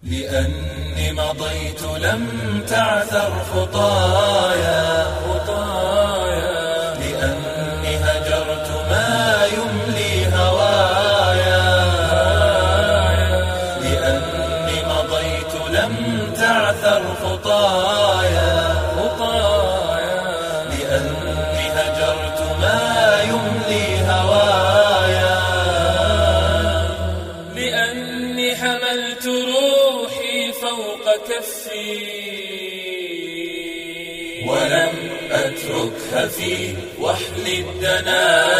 لأني مضيت لم تعثر خطايا لأني هجرت ما يملي هوايا لأني مضيت لم تعثر خطايا لأني هجرت ما يملي هوايا لأني حملت روحي فوق كفي ولم أتركها في وحل الدنايا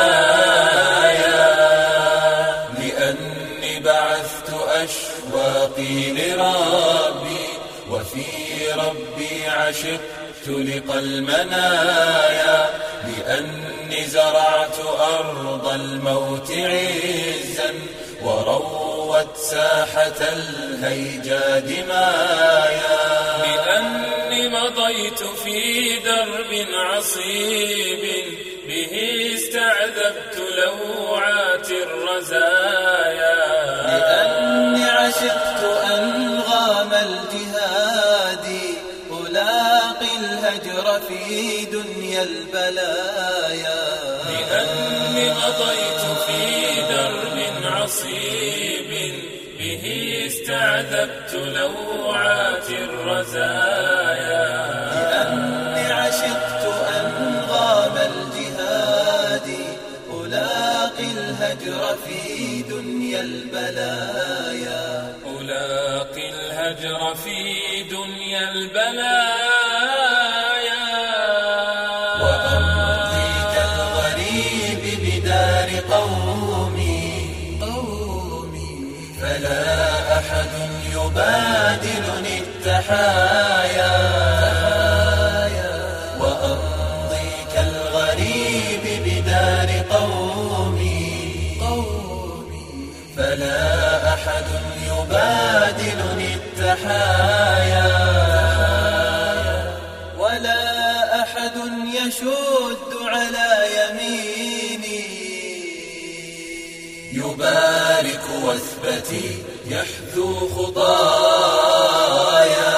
لأني بعثت أشواقي لربي وفي ربي عشقت لقى المنايا لأني زرعت أرض الموت عزا وروت ساحة الهيجا دمايا لأني مضيت في درب عصيب به استعذبت لوعات الرزايا لأني عشقت أنغام الجهاد ألاقي الهجر في دنيا البلايا لأني مضيت في درب عصيب به استعذبت لوعات الرزايا لأني عشقت أنغام الجهاد ألاقي الهجر في دنيا البلايا ألاقي الهجر في دنيا البلايا وأمضي كالغريب بدار قومي فلا أحد يبادلني التحايا وأمضي كالغريب بدار قومي فلا أحد يبادلني التحايا ولا أحد يشد على يميني يبارك وثبتي يحذو خطايا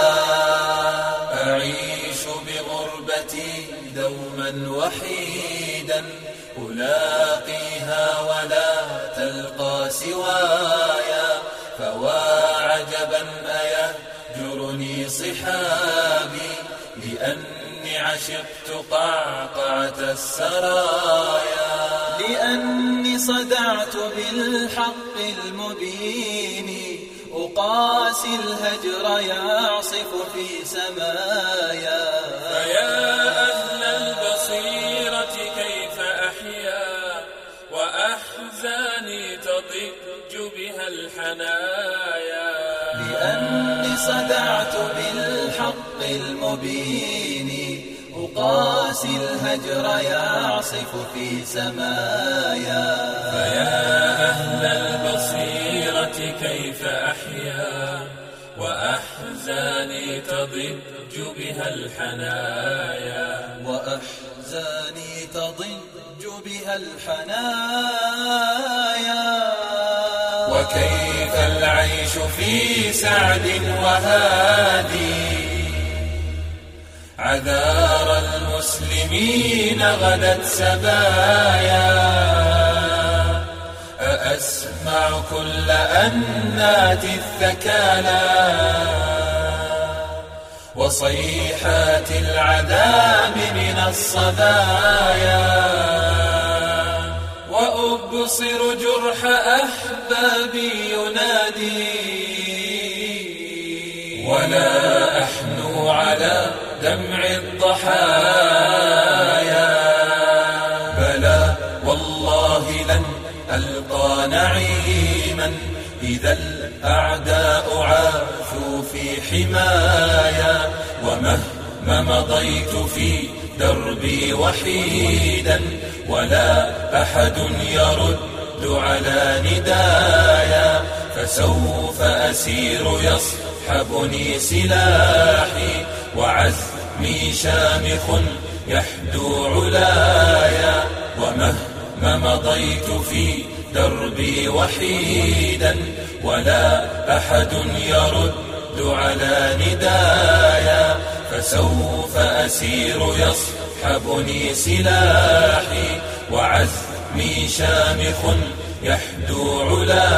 أعيش بغربتي دوما وحيدا ألاقيها ولا تلقى سوايا فوا عجبا أيهجرني صحابي لأني عشقت قعقعة السرايا لأني صدعت بالحق المبين أقاسي الهجر يعصف في سمايا فيا أهل البصيرة كيف أحيا وأحزاني تضج بها الحنايا لأني صدعت بالحق المبين أقاسي الهجر يعصف في سمايا فيا أهل البصيرة كيف أحيا وأحزاني تضج بها الحنايا وأحزاني تضج بها الحنايا وكيف العيش في سعد وهادي عذار المسلمين غدت سبايا أأسمع كل أنات الثكالى وصيحات العذاب من الصدايا وأبصر جرح أحبابي ينادي ولا أحنو على دمع الضحايا بلى والله لن ألقى نعيما إذا الأعداء عاثوا في حمايا ومهما مضيت في دربي وحيدا ولا أحد يرد على ندايا فسوف أسير يصحبني سلاحي وعزمي شامخ يحدو علايا ومهما مضيت في دربي وحيدا ولا أحد يرد على ندايا، فسوف أسير يصحبني سلاحي، وعزمي شامخ يحدو علايا.